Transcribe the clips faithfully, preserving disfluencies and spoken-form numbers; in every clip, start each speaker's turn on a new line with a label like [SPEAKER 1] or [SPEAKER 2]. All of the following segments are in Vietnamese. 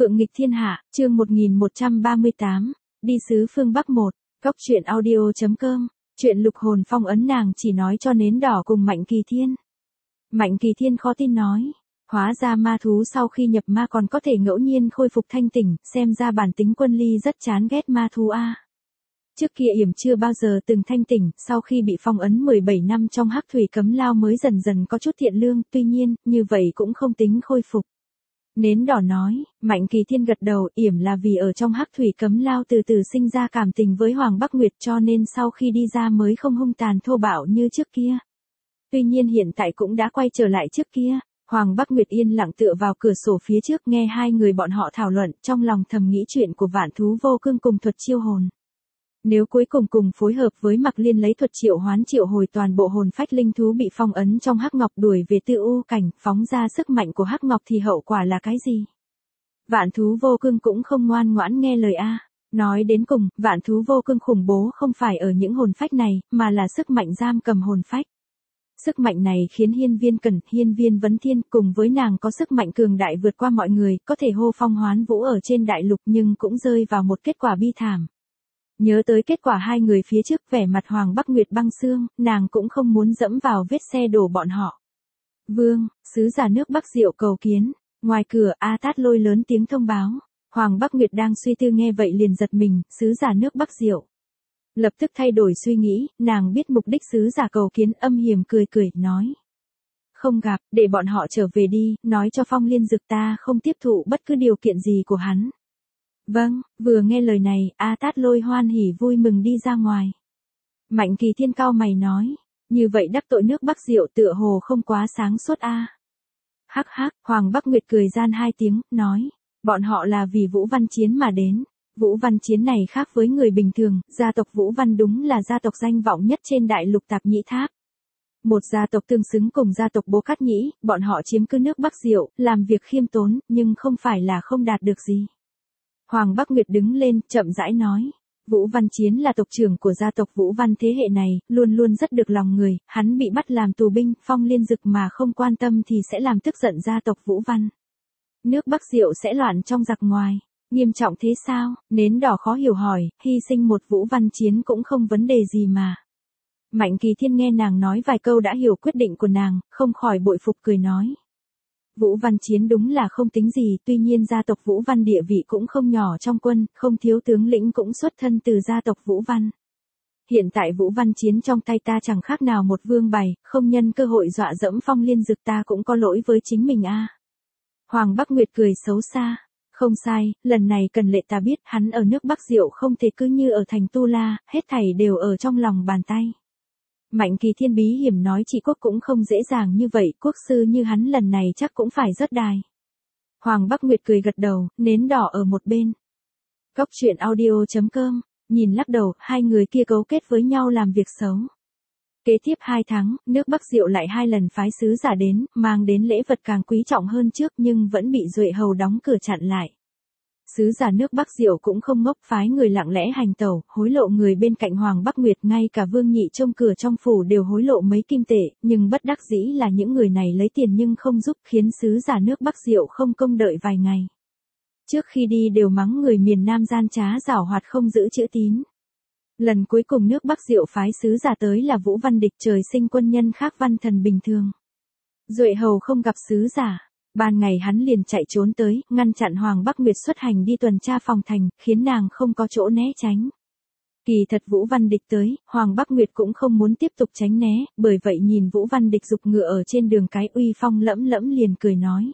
[SPEAKER 1] Phượng nghịch thiên hạ, chương một nghìn một trăm ba mươi tám, đi sứ phương Bắc một, góc truyện audio.com, chuyện lục hồn phong ấn nàng chỉ nói cho nến đỏ cùng Mạnh Kỳ Thiên. Mạnh Kỳ Thiên khó tin nói, hóa ra ma thú sau khi nhập ma còn có thể ngẫu nhiên khôi phục thanh tỉnh, xem ra bản tính Quân Ly rất chán ghét ma thú a. Trước kia yểm chưa bao giờ từng thanh tỉnh, sau khi bị phong ấn mười bảy năm trong hắc thủy cấm lao mới dần dần có chút thiện lương, tuy nhiên, như vậy cũng không tính khôi phục. Nến đỏ nói, Mạnh Kỳ Thiên gật đầu, yểm là vì ở trong hắc thủy cấm lao từ từ sinh ra cảm tình với Hoàng Bắc Nguyệt cho nên sau khi đi ra mới không hung tàn thô bạo như trước kia. Tuy nhiên hiện tại cũng đã quay trở lại trước kia. Hoàng Bắc Nguyệt yên lặng tựa vào cửa sổ phía trước nghe hai người bọn họ thảo luận, trong lòng thầm nghĩ chuyện của vạn thú vô cương cùng thuật chiêu hồn. Nếu cuối cùng cùng phối hợp với Mặc Liên lấy thuật triệu hoán triệu hồi toàn bộ hồn phách linh thú bị phong ấn trong hắc ngọc đuổi về tư u cảnh, phóng ra sức mạnh của hắc ngọc thì hậu quả là cái gì? Vạn thú vô cương cũng không ngoan ngoãn nghe lời a. Nói đến cùng, vạn thú vô cương khủng bố không phải ở những hồn phách này, mà là sức mạnh giam cầm hồn phách. Sức mạnh này khiến hiên viên Cẩn, hiên viên Vấn Thiên cùng với nàng có sức mạnh cường đại vượt qua mọi người, có thể hô phong hoán vũ ở trên đại lục nhưng cũng rơi vào một kết quả bi thảm. Nhớ tới kết quả hai người phía trước vẻ mặt Hoàng Bắc Nguyệt băng xương, nàng cũng không muốn dẫm vào vết xe đổ bọn họ. Vương, sứ giả nước Bắc Diệu cầu kiến. Ngoài cửa A Tát Lôi lớn tiếng thông báo. Hoàng Bắc Nguyệt đang suy tư nghe vậy liền giật mình, sứ giả nước Bắc Diệu. Lập tức thay đổi suy nghĩ, nàng biết mục đích sứ giả cầu kiến, âm hiểm cười cười, nói. Không gặp, để bọn họ trở về đi, nói cho Phong Liên Dực ta không tiếp thụ bất cứ điều kiện gì của hắn. Vâng, vừa nghe lời này, A Tát Lôi hoan hỉ vui mừng đi ra ngoài. Mạnh Kỳ Thiên cao mày nói, như vậy đắc tội nước Bắc Diệu tựa hồ không quá sáng suốt a. Hắc hắc, Hoàng Bắc Nguyệt cười gian hai tiếng, nói, bọn họ là vì Vũ Văn Chiến mà đến. Vũ Văn Chiến này khác với người bình thường, gia tộc Vũ Văn đúng là gia tộc danh vọng nhất trên đại lục Tạp Nhĩ Tháp. Một gia tộc tương xứng cùng gia tộc Bố Cát Nhĩ, bọn họ chiếm cứ nước Bắc Diệu, làm việc khiêm tốn, nhưng không phải là không đạt được gì. Hoàng Bắc Nguyệt đứng lên, chậm rãi nói, Vũ Văn Chiến là tộc trưởng của gia tộc Vũ Văn thế hệ này, luôn luôn rất được lòng người, hắn bị bắt làm tù binh, Phong Liên Dực mà không quan tâm thì sẽ làm tức giận gia tộc Vũ Văn. Nước Bắc Diệu sẽ loạn trong giặc ngoài. Nghiêm trọng thế sao? Nến đỏ khó hiểu hỏi, hy sinh một Vũ Văn Chiến cũng không vấn đề gì mà. Mạnh Kỳ Thiên nghe nàng nói vài câu đã hiểu quyết định của nàng, không khỏi bội phục cười nói. Vũ Văn Chiến đúng là không tính gì, tuy nhiên gia tộc Vũ Văn địa vị cũng không nhỏ trong quân, không thiếu tướng lĩnh cũng xuất thân từ gia tộc Vũ Văn. Hiện tại Vũ Văn Chiến trong tay ta chẳng khác nào một vương bày, không nhân cơ hội dọa dẫm Phong Liên Dực ta cũng có lỗi với chính mình a. Hoàng Bắc Nguyệt cười xấu xa. Không sai, lần này cần lệ ta biết hắn ở nước Bắc Diệu không thể cứ như ở thành Tu La, hết thảy đều ở trong lòng bàn tay. Mạnh Kỳ Thiên bí hiểm nói trị quốc cũng không dễ dàng như vậy, quốc sư như hắn lần này chắc cũng phải rất đài. Hoàng Bắc Nguyệt cười gật đầu, nến đỏ ở một bên. Góc truyện audio.com, nhìn lắc đầu, hai người kia cấu kết với nhau làm việc xấu. Kế tiếp hai tháng, nước Bắc Diệu lại hai lần phái sứ giả đến, mang đến lễ vật càng quý trọng hơn trước nhưng vẫn bị Duệ Hầu đóng cửa chặn lại. Sứ giả nước Bắc Diệu cũng không ngốc, phái người lặng lẽ hành tẩu, hối lộ người bên cạnh Hoàng Bắc Nguyệt, ngay cả Vương Nhị trông cửa trong phủ đều hối lộ mấy kim tệ, nhưng bất đắc dĩ là những người này lấy tiền nhưng không giúp, khiến sứ giả nước Bắc Diệu không công đợi vài ngày. Trước khi đi đều mắng người miền Nam gian trá giảo hoạt không giữ chữ tín. Lần cuối cùng nước Bắc Diệu phái sứ giả tới là Vũ Văn Địch, trời sinh quân nhân khác văn thần bình thường. Duệ Hầu không gặp sứ giả, ban ngày hắn liền chạy trốn tới, ngăn chặn Hoàng Bắc Nguyệt xuất hành đi tuần tra phòng thành, khiến nàng không có chỗ né tránh. Kỳ thật Vũ Văn Địch tới, Hoàng Bắc Nguyệt cũng không muốn tiếp tục tránh né, bởi vậy nhìn Vũ Văn Địch giục ngựa ở trên đường cái uy phong lẫm lẫm liền cười nói.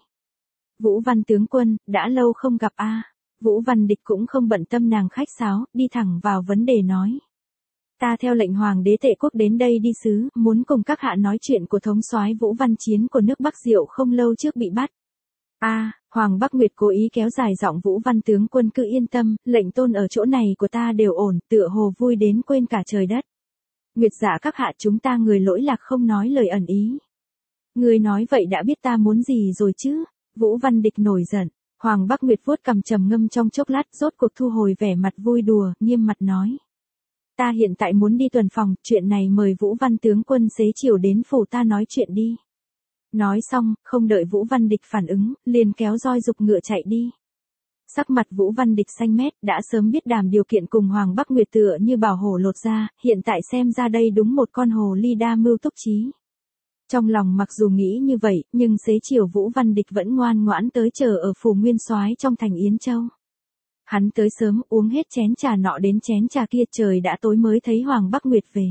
[SPEAKER 1] Vũ Văn tướng quân, đã lâu không gặp a. Vũ Văn Địch cũng không bận tâm nàng khách sáo, đi thẳng vào vấn đề nói. Ta theo lệnh Hoàng đế Tệ quốc đến đây đi sứ, muốn cùng các hạ nói chuyện của thống soái Vũ Văn Chiến của nước Bắc Diệu không lâu trước bị bắt. A, à, Hoàng Bắc Nguyệt cố ý kéo dài giọng, Vũ Văn tướng quân cứ yên tâm, lệnh tôn ở chỗ này của ta đều ổn, tựa hồ vui đến quên cả trời đất. Nguyệt dạ các hạ chúng ta người lỗi lạc không nói lời ẩn ý. Người nói vậy đã biết ta muốn gì rồi chứ? Vũ Văn Địch nổi giận. Hoàng Bắc Nguyệt vuốt cằm trầm ngâm trong chốc lát, rốt cuộc thu hồi vẻ mặt vui đùa, nghiêm mặt nói. Ta hiện tại muốn đi tuần phòng, chuyện này mời Vũ Văn tướng quân xế chiều đến phủ ta nói chuyện đi. Nói xong, không đợi Vũ Văn Địch phản ứng, liền kéo roi giục ngựa chạy đi. Sắc mặt Vũ Văn Địch xanh mét, đã sớm biết đàm điều kiện cùng Hoàng Bắc Nguyệt tựa như bảo hổ lột ra, hiện tại xem ra đây đúng một con hồ ly đa mưu túc trí. Trong lòng mặc dù nghĩ như vậy, nhưng xế chiều Vũ Văn Địch vẫn ngoan ngoãn tới chờ ở phủ Nguyên Soái trong thành Yến Châu. Hắn tới sớm, uống hết chén trà nọ đến chén trà kia, trời đã tối mới thấy Hoàng Bắc Nguyệt về.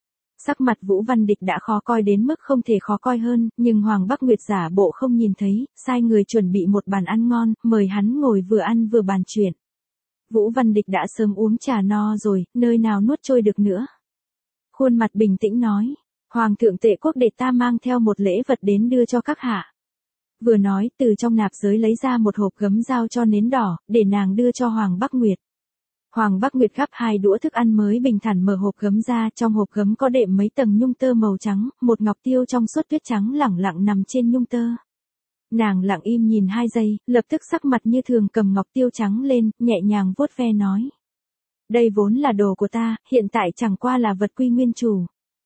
[SPEAKER 1] Sắc mặt Vũ Văn Địch đã khó coi đến mức không thể khó coi hơn, nhưng Hoàng Bắc Nguyệt giả bộ không nhìn thấy, sai người chuẩn bị một bàn ăn ngon, mời hắn ngồi vừa ăn vừa bàn chuyện. Vũ Văn Địch đã sớm uống trà no rồi, nơi nào nuốt trôi được nữa. Khuôn mặt bình tĩnh nói, Hoàng thượng Tệ quốc để ta mang theo một lễ vật đến đưa cho các hạ. Vừa nói, từ trong nạp giới lấy ra một hộp gấm giao cho nến đỏ, để nàng đưa cho Hoàng Bắc Nguyệt. Hoàng Bắc Nguyệt gắp hai đũa thức ăn mới bình thản mở hộp gấm ra, trong hộp gấm có đệm mấy tầng nhung tơ màu trắng, một ngọc tiêu trong suốt tuyết trắng lẳng lặng nằm trên nhung tơ. Nàng lặng im nhìn hai giây, lập tức sắc mặt như thường cầm ngọc tiêu trắng lên, nhẹ nhàng vuốt ve nói. Đây vốn là đồ của ta, hiện tại chẳng qua là vật quy nguyên chủ.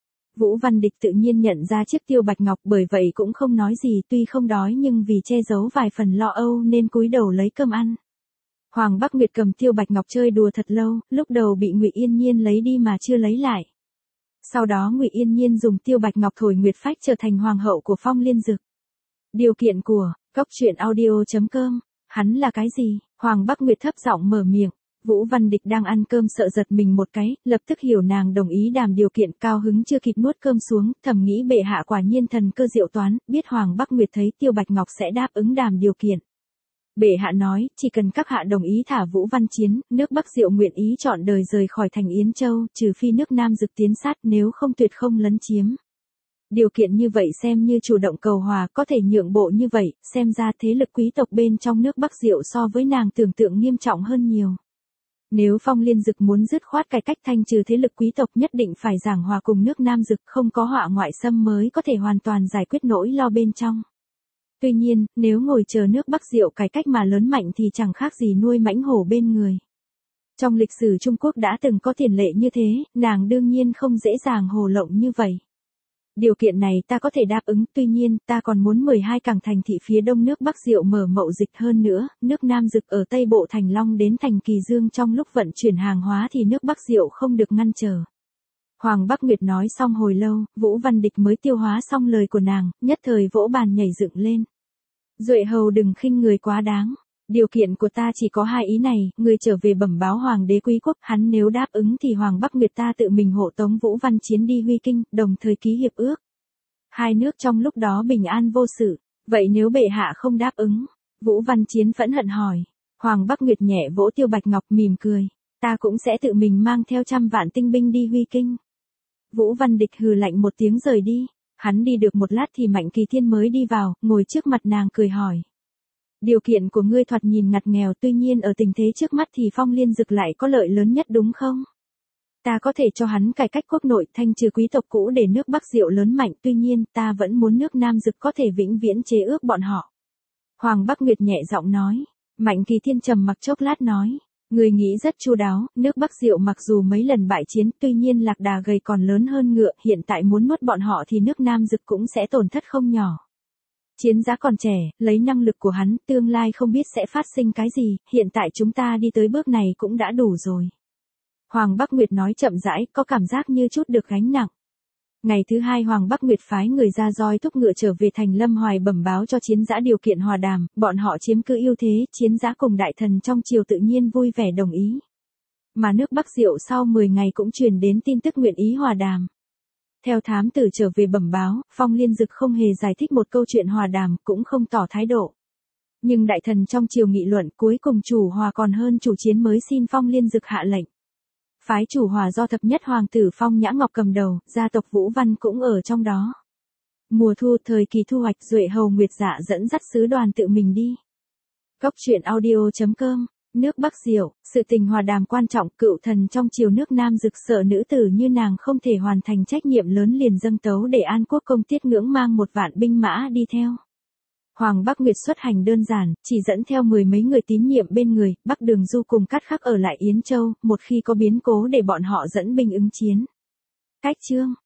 [SPEAKER 1] Vũ Văn Địch tự nhiên nhận ra chiếc tiêu bạch ngọc, bởi vậy cũng không nói gì, tuy không đói nhưng vì che giấu vài phần lo âu nên cúi đầu lấy cơm ăn. Hoàng Bắc Nguyệt cầm tiêu bạch ngọc chơi đùa thật lâu, lúc đầu bị Ngụy Yên Nhiên lấy đi mà chưa lấy lại. Sau đó Ngụy Yên Nhiên dùng tiêu bạch ngọc thổi nguyệt phách trở thành hoàng hậu của Phong Liên Dực. Điều kiện của cốc truyện audio chấm com, hắn là cái gì? Hoàng Bắc Nguyệt thấp giọng mở miệng. Vũ Văn Địch đang ăn cơm sợ giật mình một cái, lập tức hiểu nàng đồng ý đàm điều kiện, cao hứng chưa kịp nuốt cơm xuống, thầm nghĩ bệ hạ quả nhiên thần cơ diệu toán, biết Hoàng Bắc Nguyệt thấy Tiêu Bạch Ngọc sẽ đáp ứng đàm điều kiện. Bệ hạ nói, chỉ cần các hạ đồng ý thả Vũ Văn Chiến, nước Bắc Diệu nguyện ý chọn đời rời khỏi thành Yến Châu, trừ phi nước Nam Dực tiến sát, nếu không tuyệt không lấn chiếm. Điều kiện như vậy xem như chủ động cầu hòa, có thể nhượng bộ như vậy, xem ra thế lực quý tộc bên trong nước Bắc Diệu so với nàng tưởng tượng nghiêm trọng hơn nhiều. Nếu Phong Liên Dực muốn dứt khoát cải cách thanh trừ thế lực quý tộc, nhất định phải giảng hòa cùng nước Nam Dực, không có họa ngoại xâm mới có thể hoàn toàn giải quyết nỗi lo bên trong. Tuy nhiên, nếu ngồi chờ nước Bắc Diệu cải cách mà lớn mạnh thì chẳng khác gì nuôi mãnh hổ bên người. Trong lịch sử Trung Quốc đã từng có tiền lệ như thế, nàng đương nhiên không dễ dàng hồ lộng như vậy. Điều kiện này ta có thể đáp ứng, tuy nhiên, ta còn muốn mười hai cảng thành thị phía đông nước Bắc Diệu mở mậu dịch hơn nữa, nước Nam Dực ở Tây Bộ Thành Long đến thành Kỳ Dương trong lúc vận chuyển hàng hóa thì nước Bắc Diệu không được ngăn trở. Hoàng Bắc Nguyệt nói xong hồi lâu, Vũ Văn Địch mới tiêu hóa xong lời của nàng, nhất thời vỗ bàn nhảy dựng lên. Duệ hầu đừng khinh người quá đáng. Điều kiện của ta chỉ có hai ý này, người trở về bẩm báo Hoàng đế Quý Quốc, hắn nếu đáp ứng thì Hoàng Bắc Nguyệt ta tự mình hộ tống Vũ Văn Chiến đi Huy Kinh, đồng thời ký hiệp ước. Hai nước trong lúc đó bình an vô sự, vậy nếu bệ hạ không đáp ứng? Vũ Văn Chiến phẫn hận hỏi. Hoàng Bắc Nguyệt nhẹ vỗ Tiêu Bạch Ngọc mỉm cười, ta cũng sẽ tự mình mang theo trăm vạn tinh binh đi Huy Kinh. Vũ Văn Địch hừ lạnh một tiếng rời đi, hắn đi được một lát thì Mạnh Kỳ Thiên mới đi vào, ngồi trước mặt nàng cười hỏi. Điều kiện của ngươi thoạt nhìn ngặt nghèo, tuy nhiên ở tình thế trước mắt thì Phong Liên Dực lại có lợi lớn nhất đúng không? Ta có thể cho hắn cải cách quốc nội, thanh trừ quý tộc cũ để nước Bắc Diệu lớn mạnh, tuy nhiên ta vẫn muốn nước Nam Dực có thể vĩnh viễn chế ước bọn họ. Hoàng Bắc Nguyệt nhẹ giọng nói. Mạnh Kỳ Thiên trầm mặc chốc lát nói. Người nghĩ rất chu đáo, nước Bắc Diệu mặc dù mấy lần bại chiến, tuy nhiên lạc đà gầy còn lớn hơn ngựa, hiện tại muốn nuốt bọn họ thì nước Nam Dực cũng sẽ tổn thất không nhỏ. Chiến Giá còn trẻ, lấy năng lực của hắn, tương lai không biết sẽ phát sinh cái gì, hiện tại chúng ta đi tới bước này cũng đã đủ rồi. Hoàng Bắc Nguyệt nói chậm rãi, có cảm giác như chút được gánh nặng. Ngày thứ hai Hoàng Bắc Nguyệt phái người ra roi thúc ngựa trở về thành Lâm Hoài bẩm báo cho Chiến Giá điều kiện hòa đàm, bọn họ chiếm cứ ưu thế, Chiến Giá cùng đại thần trong triều tự nhiên vui vẻ đồng ý. Mà nước Bắc Diệu sau mười ngày cũng truyền đến tin tức nguyện ý hòa đàm. Theo thám tử trở về bẩm báo, Phong Liên Dực không hề giải thích một câu chuyện hòa đàm, cũng không tỏ thái độ. Nhưng đại thần trong triều nghị luận, cuối cùng chủ hòa còn hơn chủ chiến mới xin Phong Liên Dực hạ lệnh. Phái chủ hòa do thập nhất hoàng tử Phong Nhã Ngọc cầm đầu, gia tộc Vũ Văn cũng ở trong đó. Mùa thu thời kỳ thu hoạch, Duệ hầu Nguyệt Dạ dẫn dắt sứ đoàn tự mình đi. Cốc truyện audio chấm com. Nước Bắc Diệu, sự tình hòa đàm quan trọng, cựu thần trong triều nước Nam Dực sợ nữ tử như nàng không thể hoàn thành trách nhiệm lớn liền dâng tấu để An Quốc công Tiết Ngưỡng mang một vạn binh mã đi theo. Hoàng Bắc Nguyệt xuất hành đơn giản, chỉ dẫn theo mười mấy người tín nhiệm bên người, Bắc Đường Du cùng Cát Khắc ở lại Yến Châu, một khi có biến cố để bọn họ dẫn binh ứng chiến. Cách chương